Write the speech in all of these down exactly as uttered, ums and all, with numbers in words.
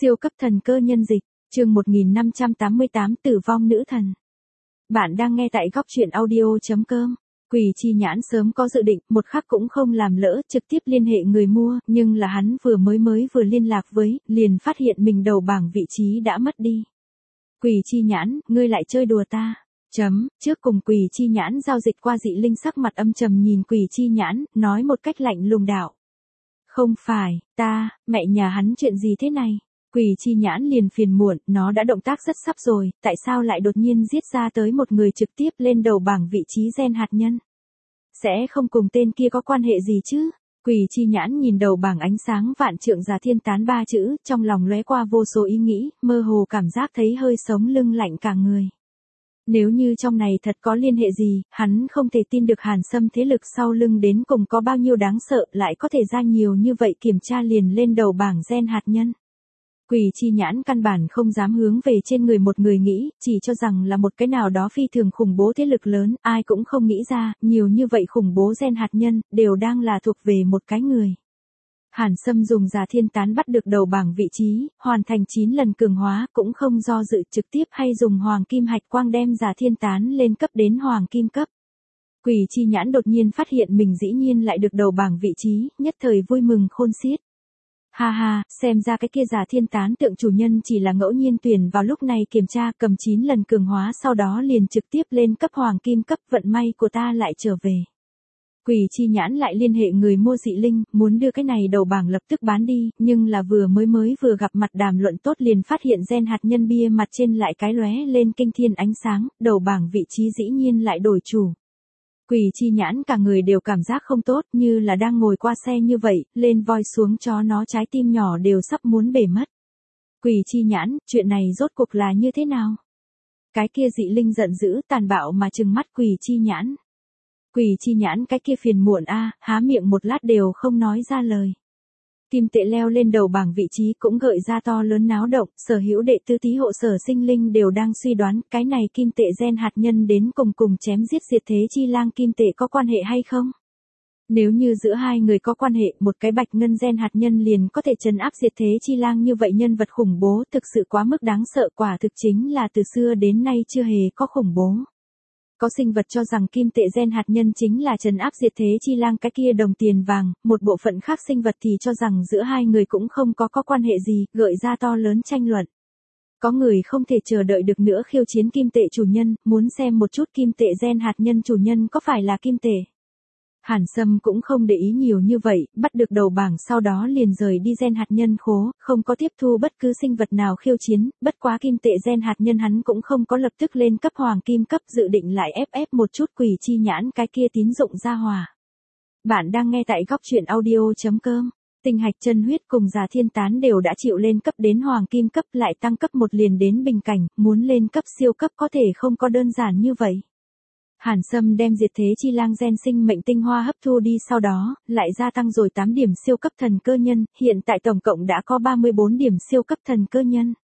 Siêu cấp thần cơ nhân dịch, chương một nghìn năm trăm tám mươi tám Tử vong nữ thần. Bạn đang nghe tại góc truyện audio chấm com. Quỷ Chi Nhãn sớm có dự định, một khắc cũng không làm lỡ, trực tiếp liên hệ người mua, nhưng là hắn vừa mới mới vừa liên lạc với, liền phát hiện mình đầu bảng vị trí đã mất đi. Quỷ Chi Nhãn, ngươi lại chơi đùa ta. Chấm, trước cùng Quỷ Chi Nhãn giao dịch qua Dị Linh sắc mặt âm trầm nhìn Quỷ Chi Nhãn, nói một cách lạnh lùng đạo. Không phải, ta, mẹ nhà hắn chuyện gì thế này? Quỷ Chi Nhãn liền phiền muộn, nó đã động tác rất sắp rồi, tại sao lại đột nhiên giết ra tới một người trực tiếp lên đầu bảng vị trí gen hạt nhân? Sẽ không cùng tên kia có quan hệ gì chứ? Quỷ Chi Nhãn nhìn đầu bảng ánh sáng vạn trượng Già Thiên Tán ba chữ, trong lòng lóe qua vô số ý nghĩ, mơ hồ cảm giác thấy hơi sống lưng lạnh cả người. Nếu như trong này thật có liên hệ gì, hắn không thể tin được Hàn Sâm thế lực sau lưng đến cùng có bao nhiêu đáng sợ, lại có thể ra nhiều như vậy kiểm tra liền lên đầu bảng gen hạt nhân. Quỷ Chi Nhãn căn bản không dám hướng về trên người một người nghĩ, chỉ cho rằng là một cái nào đó phi thường khủng bố thế lực lớn, ai cũng không nghĩ ra, nhiều như vậy khủng bố gen hạt nhân, đều đang là thuộc về một cái người. Hàn Sâm dùng Già Thiên Tán bắt được đầu bảng vị trí, hoàn thành chín lần cường hóa, cũng không do dự trực tiếp hay dùng Hoàng Kim Hạch Quang đem Già Thiên Tán lên cấp đến Hoàng Kim cấp. Quỷ Chi Nhãn đột nhiên phát hiện mình dĩ nhiên lại được đầu bảng vị trí, nhất thời vui mừng khôn xiết. Ha ha, xem ra cái kia Già Thiên Tán tượng chủ nhân chỉ là ngẫu nhiên tuyển vào lúc này kiểm tra cầm chín lần cường hóa sau đó liền trực tiếp lên cấp Hoàng Kim cấp, vận may của ta lại trở về. Quỷ Chi Nhãn lại liên hệ người mua Dị Linh, muốn đưa cái này đầu bảng lập tức bán đi, nhưng là vừa mới mới vừa gặp mặt đàm luận tốt liền phát hiện gen hạt nhân bia mặt trên lại cái lóe lên kinh thiên ánh sáng, đầu bảng vị trí dĩ nhiên lại đổi chủ. Quỷ Chi Nhãn cả người đều cảm giác không tốt, như là đang ngồi qua xe như vậy, lên voi xuống chó nó trái tim nhỏ đều sắp muốn bể mất. Quỷ Chi Nhãn, chuyện này rốt cuộc là như thế nào? Cái kia Dị Linh giận dữ tàn bạo mà trừng mắt Quỷ Chi Nhãn. Quỷ Chi Nhãn cái kia phiền muộn a, há miệng một lát đều không nói ra lời. Kim tệ leo lên đầu bảng vị trí cũng gợi ra to lớn náo động, sở hữu đệ tư tí hộ Sở Sinh Linh đều đang suy đoán cái này kim tệ gen hạt nhân đến cùng cùng chém giết Diệt Thế Chi Lang kim tệ có quan hệ hay không? Nếu như giữa hai người có quan hệ, một cái bạch ngân gen hạt nhân liền có thể trấn áp Diệt Thế Chi Lang như vậy nhân vật khủng bố thực sự quá mức đáng sợ, quả thực chính là từ xưa đến nay chưa hề có khủng bố. Có sinh vật cho rằng kim tệ gen hạt nhân chính là trấn áp Diệt Thế Chi Lang cái kia đồng tiền vàng, một bộ phận khác sinh vật thì cho rằng giữa hai người cũng không có có quan hệ gì, gợi ra to lớn tranh luận. Có người không thể chờ đợi được nữa khiêu chiến kim tệ chủ nhân, muốn xem một chút kim tệ gen hạt nhân chủ nhân có phải là kim tệ. Hàn Sâm cũng không để ý nhiều như vậy, bắt được đầu bảng sau đó liền rời đi gen hạt nhân khố, không có tiếp thu bất cứ sinh vật nào khiêu chiến, bất quá kim tệ gen hạt nhân hắn cũng không có lập tức lên cấp Hoàng Kim cấp, dự định lại ép ép một chút Quỷ Chi Nhãn cái kia tín dụng ra hòa. Bạn đang nghe tại góc truyện audio chấm com. Tinh hạch chân huyết cùng Già Thiên Tán đều đã chịu lên cấp đến Hoàng Kim cấp, lại tăng cấp một liền đến bình cảnh, muốn lên cấp siêu cấp có thể không có đơn giản như vậy. Hàn Sâm đem Diệt Thế Chi Lang gen sinh mệnh tinh hoa hấp thu đi sau đó, lại gia tăng rồi tám điểm siêu cấp thần cơ nhân, hiện tại tổng cộng đã có ba mươi bốn điểm siêu cấp thần cơ nhân.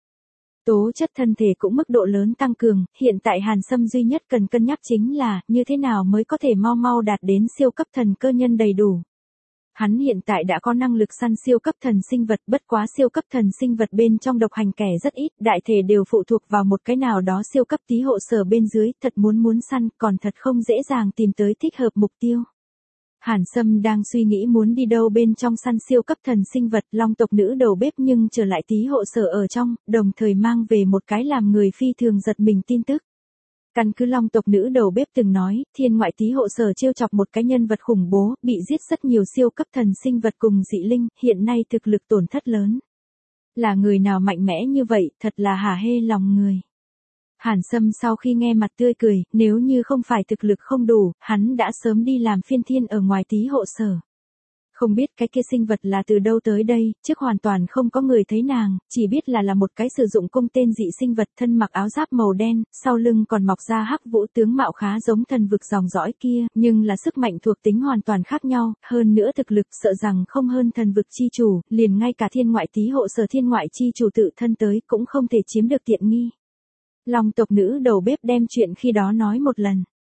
Tố chất thân thể cũng mức độ lớn tăng cường, hiện tại Hàn Sâm duy nhất cần cân nhắc chính là, như thế nào mới có thể mau mau đạt đến siêu cấp thần cơ nhân đầy đủ. Hắn hiện tại đã có năng lực săn siêu cấp thần sinh vật, bất quá siêu cấp thần sinh vật bên trong độc hành kẻ rất ít, đại thể đều phụ thuộc vào một cái nào đó siêu cấp tí hộ Sở bên dưới, thật muốn muốn săn, còn thật không dễ dàng tìm tới thích hợp mục tiêu. Hàn Sâm đang suy nghĩ muốn đi đâu bên trong săn siêu cấp thần sinh vật, Long tộc nữ đầu bếp nhưng trở lại tí hộ Sở ở trong, đồng thời mang về một cái làm người phi thường giật mình tin tức. Căn cứ Long tộc nữ đầu bếp từng nói, thiên ngoại tí hộ Sở trêu chọc một cái nhân vật khủng bố, bị giết rất nhiều siêu cấp thần sinh vật cùng dị linh, hiện nay thực lực tổn thất lớn. Là người nào mạnh mẽ như vậy, thật là hả hê lòng người. Hàn Sâm sau khi nghe mặt tươi cười, nếu như không phải thực lực không đủ, hắn đã sớm đi làm phiên thiên ở ngoài tí hộ Sở. Không biết cái kia sinh vật là từ đâu tới đây, trước hoàn toàn không có người thấy nàng, chỉ biết là là một cái sử dụng cung tên dị sinh vật thân mặc áo giáp màu đen, sau lưng còn mọc ra hắc vũ tướng mạo khá giống thần vực dòng dõi kia, nhưng là sức mạnh thuộc tính hoàn toàn khác nhau, hơn nữa thực lực sợ rằng không hơn thần vực chi chủ, liền ngay cả thiên ngoại tí hộ Sở thiên ngoại chi chủ tự thân tới cũng không thể chiếm được tiện nghi. Long tộc nữ đầu bếp đem chuyện khi đó nói một lần.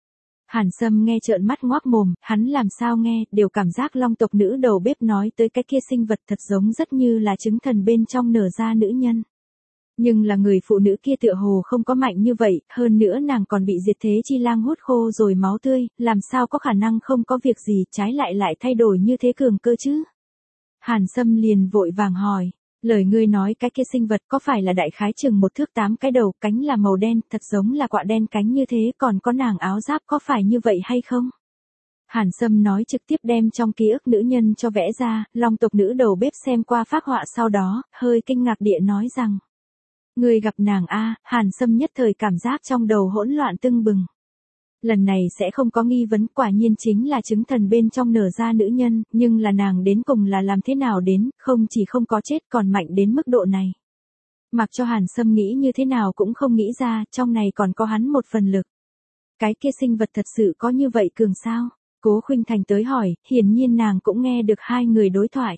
Hàn Sâm nghe trợn mắt ngoác mồm, hắn làm sao nghe, đều cảm giác Long tộc nữ đầu bếp nói tới cái kia sinh vật thật giống rất như là trứng thần bên trong nở ra nữ nhân. Nhưng là người phụ nữ kia tựa hồ không có mạnh như vậy, hơn nữa nàng còn bị diệt thế chi lang hút khô rồi máu tươi, làm sao có khả năng không có việc gì, trái lại lại thay đổi như thế cường cơ chứ? Hàn Sâm liền vội vàng hỏi, lời ngươi nói cái kia sinh vật có phải là đại khái chừng một thước tám cái đầu, cánh là màu đen, thật giống là quạ đen cánh như thế, còn có nàng áo giáp có phải như vậy hay không? Hàn Sâm nói trực tiếp đem trong ký ức nữ nhân cho vẽ ra, Long tộc nữ đầu bếp xem qua phác họa sau đó, hơi kinh ngạc địa nói rằng. Người gặp nàng a, Hàn Sâm nhất thời cảm giác trong đầu hỗn loạn tưng bừng. Lần này sẽ không có nghi vấn, quả nhiên chính là chứng thần bên trong nở ra nữ nhân, nhưng là nàng đến cùng là làm thế nào đến, không chỉ không có chết còn mạnh đến mức độ này. Mặc cho Hàn Sâm nghĩ như thế nào cũng không nghĩ ra, trong này còn có hắn một phần lực. Cái kia sinh vật thật sự có như vậy cường sao? Cố Khuynh Thành tới hỏi, hiển nhiên nàng cũng nghe được hai người đối thoại.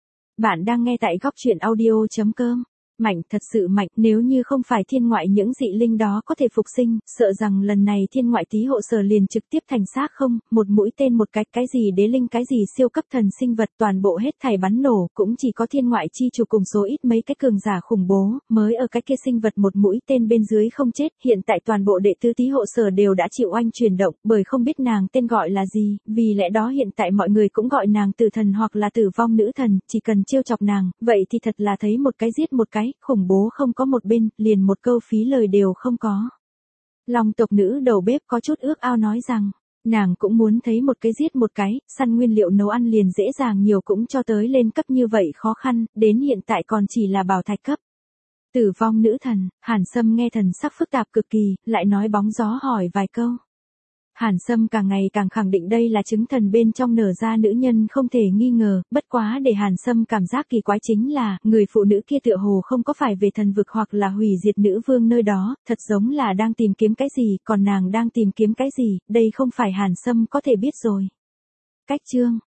Bạn đang nghe tại góc truyện audio chấm com. Mạnh, thật sự mạnh, nếu như không phải thiên ngoại những dị linh đó có thể phục sinh, sợ rằng lần này thiên ngoại tí hộ sở liền trực tiếp thành xác không, một mũi tên một cái, cái gì đế linh cái gì siêu cấp thần sinh vật toàn bộ hết thảy bắn nổ, cũng chỉ có thiên ngoại chi chủ cùng số ít mấy cái cường giả khủng bố, mới ở cái kia sinh vật một mũi tên bên dưới không chết, hiện tại toàn bộ đệ tứ tí hộ sở đều đã chịu oanh chuyển động, bởi không biết nàng tên gọi là gì, vì lẽ đó hiện tại mọi người cũng gọi nàng tử thần hoặc là tử vong nữ thần, chỉ cần trêu chọc nàng, vậy thì thật là thấy một cái giết một cái. Khủng bố không có một bên, liền một câu phí lời đều không có. Long tộc nữ đầu bếp có chút ước ao nói rằng, nàng cũng muốn thấy một cái giết một cái, săn nguyên liệu nấu ăn liền dễ dàng nhiều cũng cho tới lên cấp như vậy khó khăn, đến hiện tại còn chỉ là bảo thạch cấp. Tử vong nữ thần, Hàn Sâm nghe thần sắc phức tạp cực kỳ, lại nói bóng gió hỏi vài câu. Hàn Sâm càng ngày càng khẳng định đây là chứng thần bên trong nở ra nữ nhân không thể nghi ngờ, bất quá để Hàn Sâm cảm giác kỳ quái chính là, người phụ nữ kia tựa hồ không có phải về thần vực hoặc là hủy diệt nữ vương nơi đó, thật giống là đang tìm kiếm cái gì, còn nàng đang tìm kiếm cái gì, đây không phải Hàn Sâm có thể biết rồi. Cách chương